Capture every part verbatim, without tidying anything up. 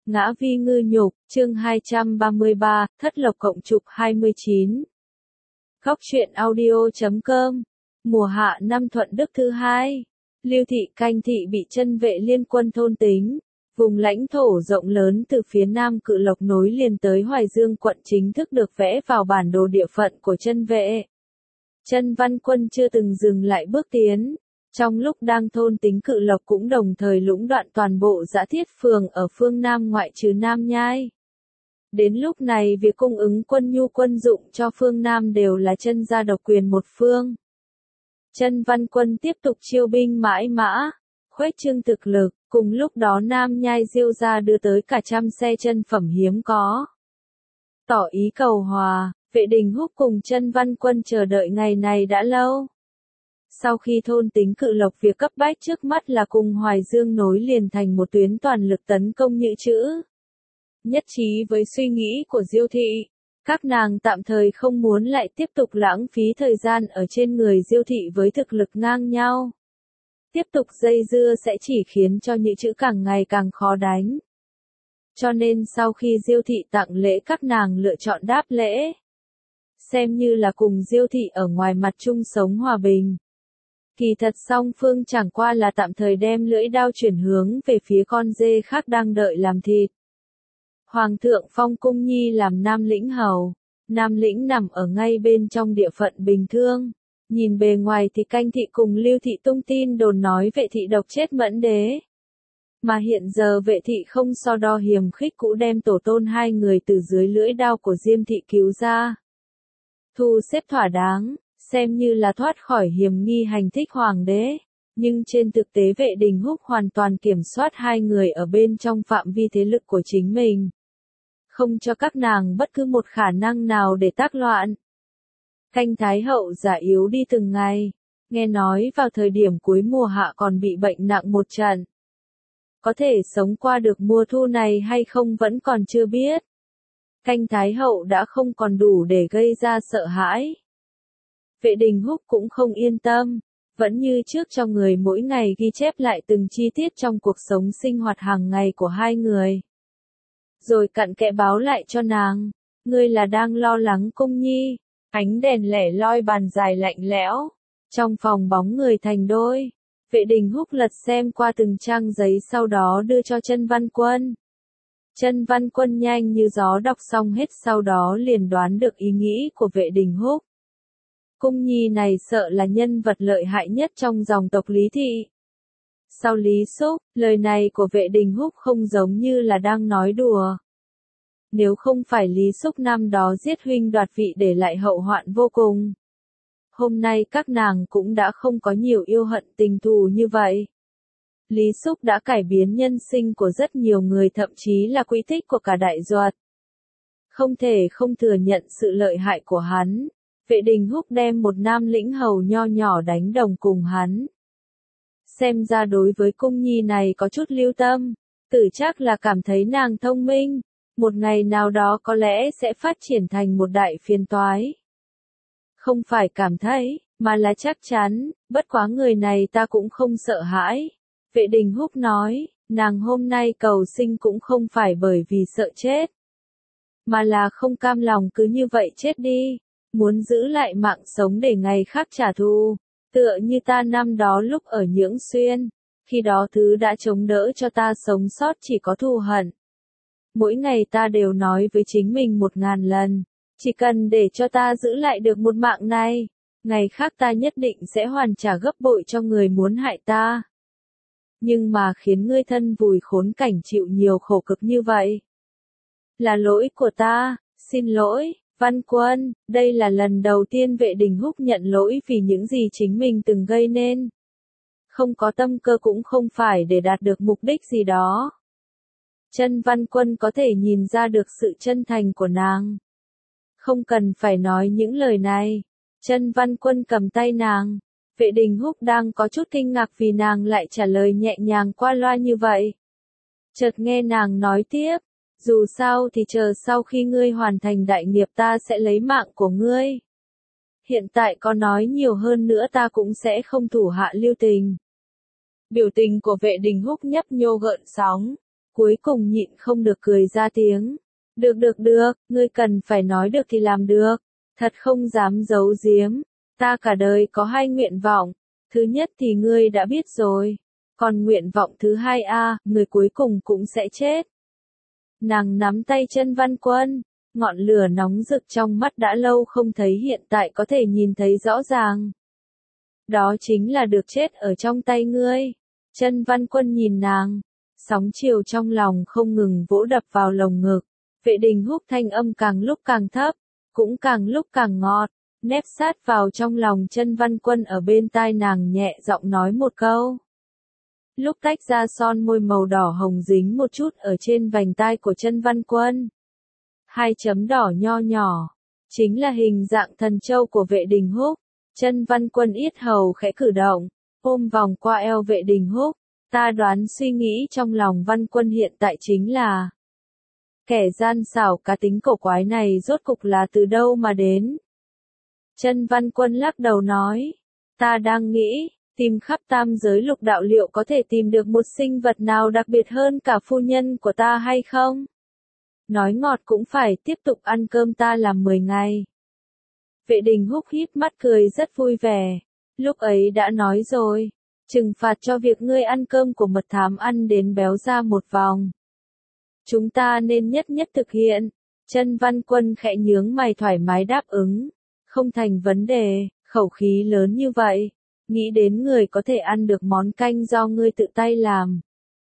Ngã vi ngư nhục, chương hai trăm ba mươi ba, thất lộc cộng trục hai mươi chín. Góc truyện audio chấm com. Mùa hạ năm Thuận Đức thứ hai. Lưu thị Canh thị bị chân vệ liên quân thôn tính. Vùng lãnh thổ rộng lớn từ phía nam Cự Lộc nối liền tới Hoài Dương quận chính thức được vẽ vào bản đồ địa phận của chân vệ. Chân Văn Quân chưa từng dừng lại bước tiến. Trong lúc đang thôn tính Cự Lộc cũng đồng thời lũng đoạn toàn bộ Dã Thiết phường ở phương Nam ngoại trừ Nam Nhai. Đến lúc này việc cung ứng quân nhu quân dụng cho phương Nam đều là chân gia độc quyền một phương. Chân Văn Quân tiếp tục chiêu binh mãi mã, khuếch trương thực lực, cùng lúc đó Nam Nhai Diêu gia đưa tới cả trăm xe chân phẩm hiếm có. Tỏ ý cầu hòa, Vệ Đình Húc cùng Chân Văn Quân chờ đợi ngày này đã lâu. Sau khi thôn tính Cự Lộc, việc cấp bách trước mắt là cùng Hoài Dương nối liền thành một tuyến toàn lực tấn công Nhữ Chữ. Nhất trí với suy nghĩ của Diêu thị, các nàng tạm thời không muốn lại tiếp tục lãng phí thời gian ở trên người Diêu thị với thực lực ngang nhau. Tiếp tục dây dưa sẽ chỉ khiến cho Nhữ Chữ càng ngày càng khó đánh. Cho nên sau khi Diêu thị tặng lễ, các nàng lựa chọn đáp lễ. Xem như là cùng Diêu thị ở ngoài mặt chung sống hòa bình. Kỳ thật song phương chẳng qua là tạm thời đem lưỡi đao chuyển hướng về phía con dê khác đang đợi làm thịt. Hoàng thượng phong Cung Nhi làm Nam Lĩnh hầu. Nam Lĩnh nằm ở ngay bên trong địa phận Bình Thương. Nhìn bề ngoài thì Canh thị cùng Lưu thị tung tin đồn nói Vệ thị độc chết Mẫn đế. Mà hiện giờ Vệ thị không so đo hiềm khích cũ đem tổ tôn hai người từ dưới lưỡi đao của Diêm thị cứu ra. Thu xếp thỏa đáng, xem như là thoát khỏi hiểm nghi hành thích hoàng đế, nhưng trên thực tế Vệ Đình Húc hoàn toàn kiểm soát hai người ở bên trong phạm vi thế lực của chính mình. Không cho các nàng bất cứ một khả năng nào để tác loạn. Canh Thái hậu già yếu đi từng ngày, nghe nói vào thời điểm cuối mùa hạ còn bị bệnh nặng một trận. Có thể sống qua được mùa thu này hay không vẫn còn chưa biết. Canh Thái hậu đã không còn đủ để gây ra sợ hãi. Vệ Đình Húc cũng không yên tâm, vẫn như trước cho người mỗi ngày ghi chép lại từng chi tiết trong cuộc sống sinh hoạt hàng ngày của hai người. Rồi cặn kẽ báo lại cho nàng, ngươi là đang lo lắng Cung Nhi. Ánh đèn lẻ loi bàn dài lạnh lẽo, trong phòng bóng người thành đôi. Vệ Đình Húc lật xem qua từng trang giấy sau đó đưa cho Chân Văn Quân. Chân Văn Quân nhanh như gió đọc xong hết, sau đó liền đoán được ý nghĩ của Vệ Đình Húc. Cung Nhi này sợ là nhân vật lợi hại nhất trong dòng tộc Lý thị. Sau Lý Xúc, lời này của Vệ Đình Húc không giống như là đang nói đùa. Nếu không phải Lý Xúc năm đó giết huynh đoạt vị để lại hậu hoạn vô cùng, hôm nay các nàng cũng đã không có nhiều yêu hận tình thù như vậy. Lý Xúc đã cải biến nhân sinh của rất nhiều người, thậm chí là quy tích của cả Đại Duật. Không thể không thừa nhận sự lợi hại của hắn. Vệ Đình Húc đem một Nam Lĩnh hầu nho nhỏ đánh đồng cùng hắn. Xem ra đối với Cung Nhi này có chút lưu tâm, tử chắc là cảm thấy nàng thông minh, một ngày nào đó có lẽ sẽ phát triển thành một đại phiền toái. Không phải cảm thấy, mà là chắc chắn, bất quá người này ta cũng không sợ hãi. Vệ Đình Húc nói, nàng hôm nay cầu sinh cũng không phải bởi vì sợ chết, mà là không cam lòng cứ như vậy chết đi, muốn giữ lại mạng sống để ngày khác trả thù. Tựa như ta năm đó lúc ở Nhưỡng Xuyên, khi đó thứ đã chống đỡ cho ta sống sót chỉ có thù hận. Mỗi ngày ta đều nói với chính mình một ngàn lần, chỉ cần để cho ta giữ lại được một mạng này, ngày khác ta nhất định sẽ hoàn trả gấp bội cho người muốn hại ta. Nhưng mà khiến ngươi thân vùi khốn cảnh chịu nhiều khổ cực như vậy, là lỗi của ta, xin lỗi. Văn Quân, đây là lần đầu tiên Vệ Đình Húc nhận lỗi vì những gì chính mình từng gây nên. Không có tâm cơ cũng không phải để đạt được mục đích gì đó. Chân Văn Quân có thể nhìn ra được sự chân thành của nàng. Không cần phải nói những lời này. Chân Văn Quân cầm tay nàng. Vệ Đình Húc đang có chút kinh ngạc vì nàng lại trả lời nhẹ nhàng qua loa như vậy. Chợt nghe nàng nói tiếp. Dù sao thì chờ sau khi ngươi hoàn thành đại nghiệp ta sẽ lấy mạng của ngươi. Hiện tại có nói nhiều hơn nữa ta cũng sẽ không thủ hạ lưu tình. Biểu tình của Vệ Đình Húc nhấp nhô gợn sóng. cuối cùng nhịn không được cười ra tiếng. Được được được, ngươi cần phải nói được thì làm được. Thật không dám giấu giếm. Ta cả đời có hai nguyện vọng. Thứ nhất thì ngươi đã biết rồi. Còn nguyện vọng thứ hai a, người cuối cùng cũng sẽ chết. Nàng nắm tay Chân Văn Quân. Ngọn lửa nóng rực trong mắt đã lâu không thấy hiện tại có thể nhìn thấy rõ ràng. Đó chính là được chết ở trong tay ngươi. Chân Văn Quân nhìn nàng. Sóng chiều trong lòng không ngừng vỗ đập vào lồng ngực. Vệ Đình Húc thanh âm càng lúc càng thấp, cũng càng lúc càng ngọt, nép sát vào trong lòng Chân Văn Quân ở bên tai nàng nhẹ giọng nói một câu. Lúc tách ra son môi màu đỏ hồng dính một chút ở trên vành tai của Chân Văn Quân. Hai chấm đỏ nho nhỏ, chính là hình dạng thần châu của Vệ Đình Húc. Chân Văn Quân yết hầu khẽ cử động, ôm vòng qua eo Vệ Đình Húc. Ta đoán suy nghĩ trong lòng Văn Quân hiện tại chính là kẻ gian xảo cá tính cổ quái này rốt cục là từ đâu mà đến. Chân Văn Quân lắc đầu nói, ta đang nghĩ, tìm khắp tam giới lục đạo liệu có thể tìm được một sinh vật nào đặc biệt hơn cả phu nhân của ta hay không? Nói ngọt cũng phải tiếp tục ăn cơm ta làm mười ngày. Vệ Đình Húc híp mắt cười rất vui vẻ, lúc ấy đã nói rồi, trừng phạt cho việc ngươi ăn cơm của mật thám ăn đến béo ra một vòng. Chúng ta nên nhất nhất thực hiện. Chân Văn Quân khẽ nhướng mày thoải mái đáp ứng. Không thành vấn đề, khẩu khí lớn như vậy. Nghĩ đến người có thể ăn được món canh do ngươi tự tay làm.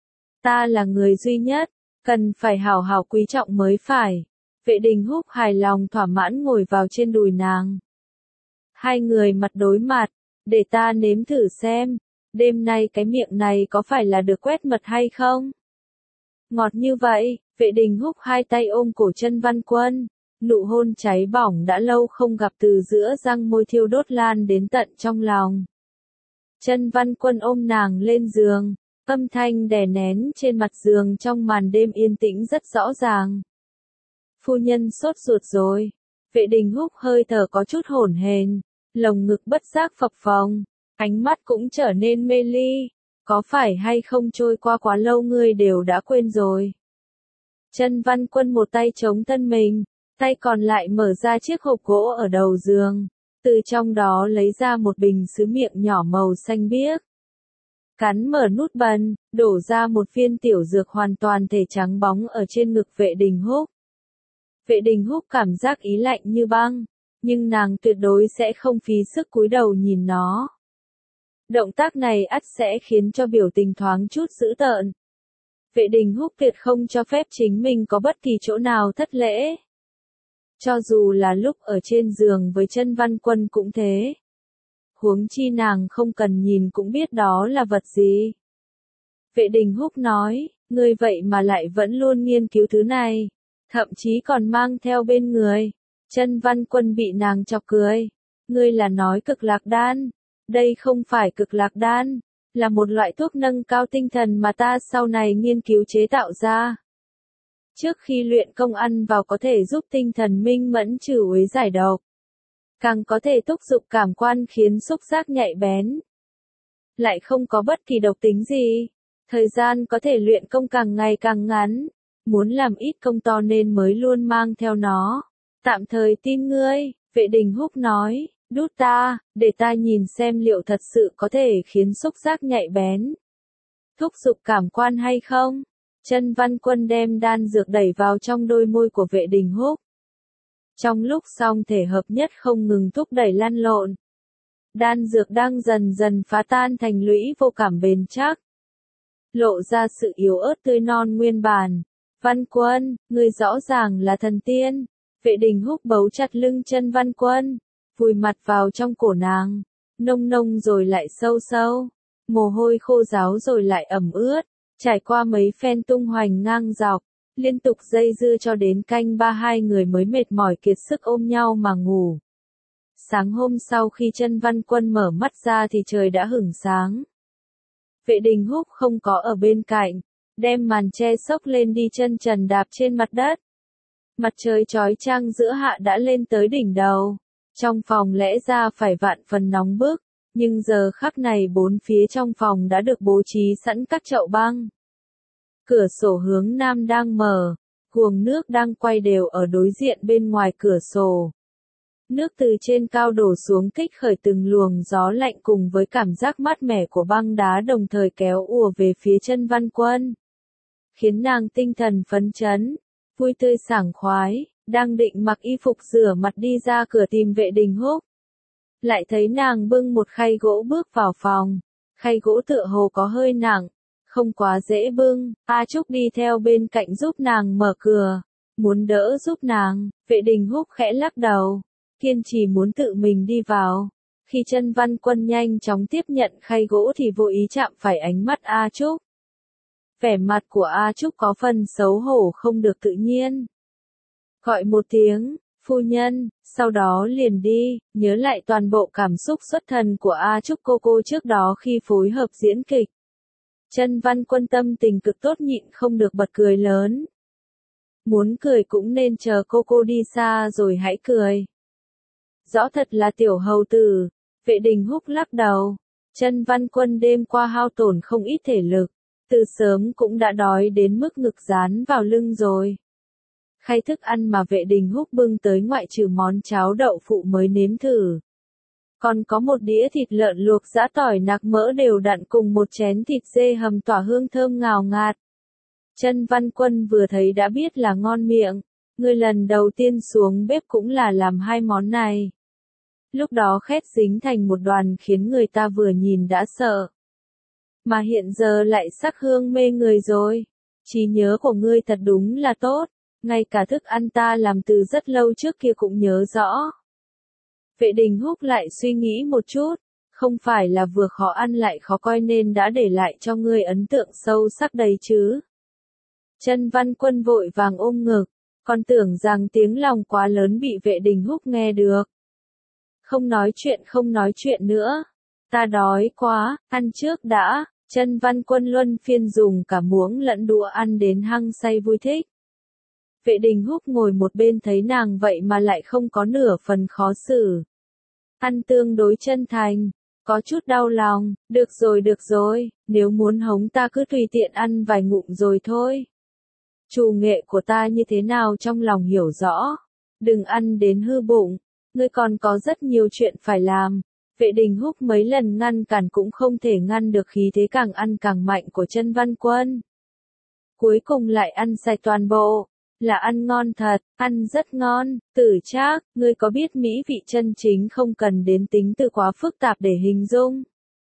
Ta là người duy nhất, cần phải hào hào quý trọng mới phải. Vệ Đình Húc hài lòng thỏa mãn ngồi vào trên đùi nàng. Hai người mặt đối mặt, để ta nếm thử xem. Đêm nay cái miệng này có phải là được quét mật hay không? Ngọt như vậy, Vệ Đình Húc hai tay ôm cổ Chân Văn Quân, nụ hôn cháy bỏng đã lâu không gặp từ giữa răng môi thiêu đốt lan đến tận trong lòng. Chân Văn Quân ôm nàng lên giường, âm thanh đè nén trên mặt giường trong màn đêm yên tĩnh rất rõ ràng. Phu nhân sốt ruột rồi. Vệ Đình Húc hơi thở có chút hổn hển, lồng ngực bất giác phập phồng, ánh mắt cũng trở nên mê ly. Có phải hay không trôi qua quá lâu ngươi đều đã quên rồi. Chân Văn Quân một tay chống thân mình, tay còn lại mở ra chiếc hộp gỗ ở đầu giường, từ trong đó lấy ra một bình sứ miệng nhỏ màu xanh biếc. Cắn mở nút bần, đổ ra một viên tiểu dược hoàn toàn thể trắng bóng ở trên ngực Vệ Đình Húc. Vệ Đình Húc cảm giác ý lạnh như băng, nhưng nàng tuyệt đối sẽ không phí sức cúi đầu nhìn nó. Động tác này ắt sẽ khiến cho biểu tình thoáng chút dữ tợn. Vệ Đình Húc tuyệt không cho phép chính mình có bất kỳ chỗ nào thất lễ. Cho dù là lúc ở trên giường với Chân Văn Quân cũng thế. Huống chi nàng không cần nhìn cũng biết đó là vật gì. Vệ Đình Húc nói, ngươi vậy mà lại vẫn luôn nghiên cứu thứ này, thậm chí còn mang theo bên người. Chân Văn Quân bị nàng chọc cười. Ngươi là nói cực lạc đan. Đây không phải cực lạc đan, là một loại thuốc nâng cao tinh thần mà ta sau này nghiên cứu chế tạo ra. Trước khi luyện công ăn vào có thể giúp tinh thần minh mẫn trừ uế giải độc. Càng có thể thúc giục cảm quan khiến xúc giác nhạy bén. Lại không có bất kỳ độc tính gì. Thời gian có thể luyện công càng ngày càng ngắn. Muốn làm ít công to nên mới luôn mang theo nó. Tạm thời tin ngươi, Vệ Đình Húc nói. Đút ta, để ta nhìn xem liệu thật sự có thể khiến xúc giác nhạy bén. Thúc giục cảm quan hay không? Chân Văn Quân đem đan dược đẩy vào trong đôi môi của Vệ Đình Húc. Trong lúc song thể hợp nhất không ngừng thúc đẩy lăn lộn. Đan dược đang dần dần phá tan thành lũy vô cảm bền chắc. Lộ ra sự yếu ớt tươi non nguyên bản. Văn Quân, ngươi rõ ràng là thần tiên. Vệ Đình Húc bấu chặt lưng Chân Văn Quân. Vùi mặt vào trong cổ nàng, nông nông rồi lại sâu sâu, mồ hôi khô ráo rồi lại ẩm ướt, trải qua mấy phen tung hoành ngang dọc, liên tục dây dưa cho đến canh ba hai người mới mệt mỏi kiệt sức ôm nhau mà ngủ. Sáng hôm sau khi Chân Văn Quân mở mắt ra thì trời đã hửng sáng. Vệ Đình Húc không có ở bên cạnh, đem màn che xốc lên đi chân trần đạp trên mặt đất. Mặt trời chói chang giữa hạ đã lên tới đỉnh đầu. Trong phòng lẽ ra phải vạn phần nóng bức, nhưng giờ khắc này bốn phía trong phòng đã được bố trí sẵn các chậu băng. Cửa sổ hướng nam đang mở, guồng nước đang quay đều ở đối diện bên ngoài cửa sổ. Nước từ trên cao đổ xuống kích khởi từng luồng gió lạnh cùng với cảm giác mát mẻ của băng đá đồng thời kéo ùa về phía chân Văn Quân. Khiến nàng tinh thần phấn chấn, vui tươi sảng khoái, đang định mặc y phục rửa mặt đi ra cửa tìm Vệ Đình Húc. Lại thấy nàng bưng một khay gỗ bước vào phòng, khay gỗ tựa hồ có hơi nặng, không quá dễ bưng, A Trúc đi theo bên cạnh giúp nàng mở cửa, muốn đỡ giúp nàng, Vệ Đình Húc khẽ lắc đầu, kiên trì muốn tự mình đi vào. Khi chân Văn Quân nhanh chóng tiếp nhận khay gỗ thì vô ý chạm phải ánh mắt A Trúc. Vẻ mặt của A Trúc có phần xấu hổ không được tự nhiên. Gọi một tiếng, phu nhân, sau đó liền đi, nhớ lại toàn bộ cảm xúc xuất thần của A Trúc cô cô trước đó khi phối hợp diễn kịch. Chân Văn Quân tâm tình cực tốt nhịn không được bật cười lớn. Muốn cười cũng nên chờ cô cô đi xa rồi hãy cười. Rõ thật là tiểu hầu tử, Vệ Đình Húc lắc đầu. Chân Văn Quân đêm qua hao tổn không ít thể lực, từ sớm cũng đã đói đến mức ngực dán vào lưng rồi. Khay thức ăn mà Vệ Đình Húc bưng tới ngoại trừ món cháo đậu phụ mới nếm thử. Còn có một đĩa thịt lợn luộc giã tỏi nạc mỡ đều đặn cùng một chén thịt dê hầm tỏa hương thơm ngào ngạt. Chân Văn Quân vừa thấy đã biết là ngon miệng, người lần đầu tiên xuống bếp cũng là làm hai món này. Lúc đó khét dính thành một đoàn khiến người ta vừa nhìn đã sợ. Mà hiện giờ lại sắc hương mê người rồi. Trí nhớ của ngươi thật đúng là tốt, ngay cả thức ăn ta làm từ rất lâu trước kia cũng nhớ rõ. Vệ Đình Húc lại suy nghĩ một chút, không phải là vừa khó ăn lại khó coi nên đã để lại cho ngươi ấn tượng sâu sắc đấy chứ. Chân Văn Quân vội vàng ôm ngực, còn tưởng rằng tiếng lòng quá lớn bị Vệ Đình Húc nghe được. Không nói chuyện không nói chuyện nữa, ta đói quá, ăn trước đã. Chân Văn Quân luân phiên dùng cả muỗng lẫn đũa ăn đến hăng say vui thích. Vệ Đình Húc ngồi một bên thấy nàng vậy mà lại không có nửa phần khó xử. Ăn tương đối chân thành, có chút đau lòng, được rồi được rồi, nếu muốn hống ta cứ tùy tiện ăn vài ngụm rồi thôi. Chủ nghệ của ta như thế nào trong lòng hiểu rõ, đừng ăn đến hư bụng, ngươi còn có rất nhiều chuyện phải làm. Vệ Đình Húc mấy lần ngăn cản cũng không thể ngăn được khí thế càng ăn càng mạnh của chân Văn Quân. Cuối cùng lại ăn sạch toàn bộ, là ăn ngon thật, ăn rất ngon, Tử Trác, ngươi có biết mỹ vị chân chính không cần đến tính từ quá phức tạp để hình dung.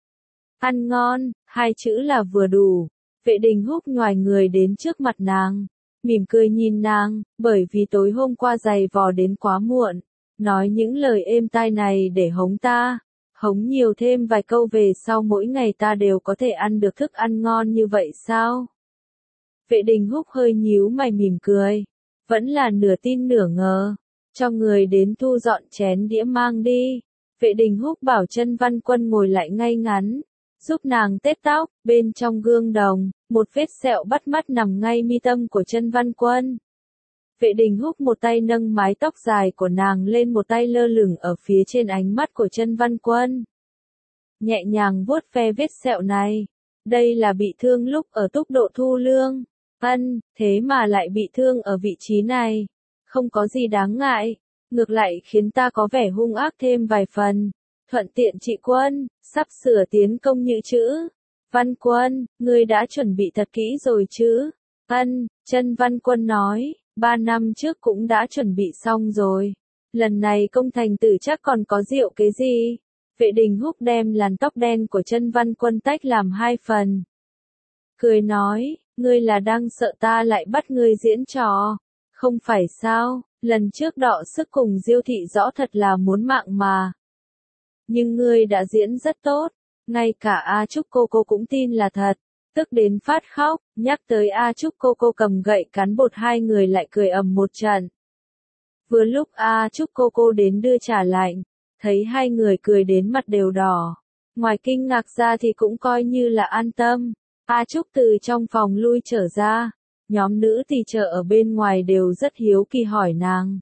Ăn ngon, hai chữ là vừa đủ. Vệ Đình Húc nhoài người đến trước mặt nàng, mỉm cười nhìn nàng, bởi vì tối hôm qua giày vò đến quá muộn, nói những lời êm tai này để hống ta. Hống nhiều thêm vài câu về sau mỗi ngày ta đều có thể ăn được thức ăn ngon như vậy sao? Vệ Đình Húc hơi nhíu mày mỉm cười, vẫn là nửa tin nửa ngờ, cho người đến thu dọn chén đĩa mang đi. Vệ Đình Húc bảo chân Văn Quân ngồi lại ngay ngắn, giúp nàng tết tóc, bên trong gương đồng, một vết sẹo bắt mắt nằm ngay mi tâm của chân Văn Quân. Vệ Đình Húc một tay nâng mái tóc dài của nàng lên một tay lơ lửng ở phía trên ánh mắt của chân Văn Quân. Nhẹ nhàng vuốt ve vết sẹo này. Đây là bị thương lúc ở túc độ thu lương. Ân, thế mà lại bị thương ở vị trí này. Không có gì đáng ngại. Ngược lại khiến ta có vẻ hung ác thêm vài phần. Thuận tiện trị quân, sắp sửa tiến công như chữ. Văn Quân, ngươi đã chuẩn bị thật kỹ rồi chứ? Ân, chân Văn Quân nói. Ba năm trước cũng đã chuẩn bị xong rồi. Lần này công thành Tử chắc còn có rượu cái gì? Vệ Đình Húc đem làn tóc đen của chân Văn Quân tách làm hai phần. Cười nói, ngươi là đang sợ ta lại bắt ngươi diễn trò. Không phải sao, lần trước đọ sức cùng Diêu thị rõ thật là muốn mạng mà. Nhưng ngươi đã diễn rất tốt, ngay cả A Trúc cô cô cũng tin là thật. Tức đến phát khóc, nhắc tới A Trúc cô cô cầm gậy cán bột hai người lại cười ầm một trận. Vừa lúc A Trúc cô cô đến đưa trà lạnh, thấy hai người cười đến mặt đều đỏ. Ngoài kinh ngạc ra thì cũng coi như là an tâm. A Trúc từ trong phòng lui trở ra, nhóm nữ tỳ chờ ở bên ngoài đều rất hiếu kỳ hỏi nàng.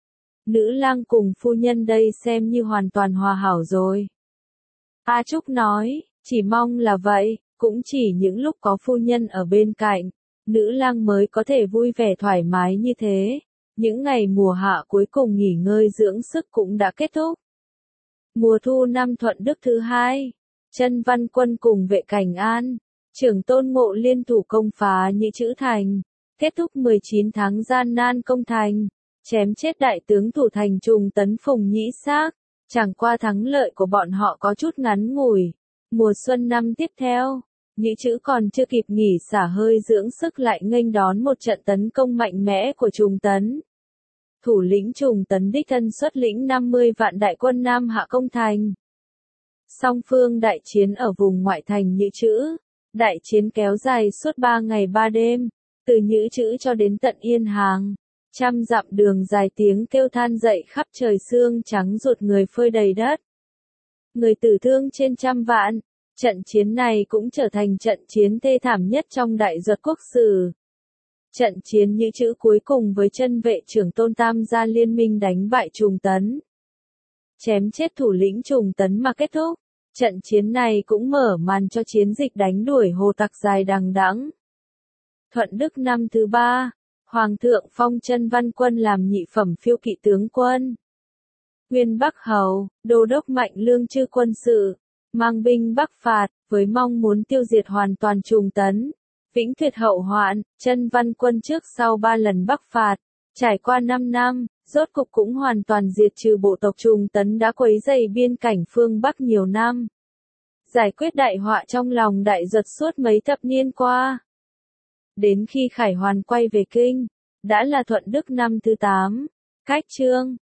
Nữ lang cùng phu nhân đây xem như hoàn toàn hòa hảo rồi. A Trúc nói, chỉ mong là vậy. Cũng chỉ những lúc có phu nhân ở bên cạnh, nữ lang mới có thể vui vẻ thoải mái như thế. Những ngày mùa hạ cuối cùng nghỉ ngơi dưỡng sức cũng đã kết thúc. Mùa thu năm Thuận Đức thứ hai, Chân Văn Quân cùng vệ Cảnh An, Trưởng Tôn Ngộ liên thủ công phá Nhị Trữ Thành, kết thúc mười chín tháng gian nan công thành, chém chết đại tướng thủ thành Trùng Tấn Phùng Nhĩ Xác. Chẳng qua thắng lợi của bọn họ có chút ngắn ngủi. Mùa xuân năm tiếp theo, Nhị Trữ còn chưa kịp nghỉ xả hơi dưỡng sức lại nghênh đón một trận tấn công mạnh mẽ của Trùng Tấn. Thủ lĩnh Trùng Tấn đích thân xuất lĩnh năm mươi vạn đại quân Nam hạ công thành. Song phương đại chiến ở vùng ngoại thành Nhị Trữ. Đại chiến kéo dài suốt ba ngày ba đêm, từ Nhị Trữ cho đến tận Yên Hàng. Trăm dặm đường dài tiếng kêu than dậy khắp trời, xương trắng ruột người phơi đầy đất. Người tử thương trên trăm vạn. Trận chiến này cũng trở thành trận chiến thê thảm nhất trong Đại Duật quốc sử. Trận chiến Nhị Trữ cuối cùng với chân vệ Trưởng Tôn Tam gia liên minh đánh bại Trùng Tấn, chém chết thủ lĩnh Trùng Tấn mà kết thúc. Trận chiến này cũng mở màn cho chiến dịch đánh đuổi Hồ Tặc dài đằng đẵng. Thuận Đức năm thứ ba, Hoàng thượng phong Chân Văn Quân làm nhị phẩm phiêu kỵ tướng quân. Nguyên Bắc Hầu, đô đốc Mạnh Lương chư quân sự, mang binh bắc phạt, với mong muốn tiêu diệt hoàn toàn Trùng Tấn, vĩnh tuyệt hậu hoạn. Chân Văn Quân trước sau ba lần bắc phạt, trải qua năm năm, rốt cục cũng hoàn toàn diệt trừ bộ tộc Trùng Tấn đã quấy rầy biên cảnh phương Bắc nhiều năm. Giải quyết đại họa trong lòng Đại Duật suốt mấy thập niên qua. Đến khi Khải Hoàn quay về kinh, đã là Thuận Đức năm thứ tám, cách Trương,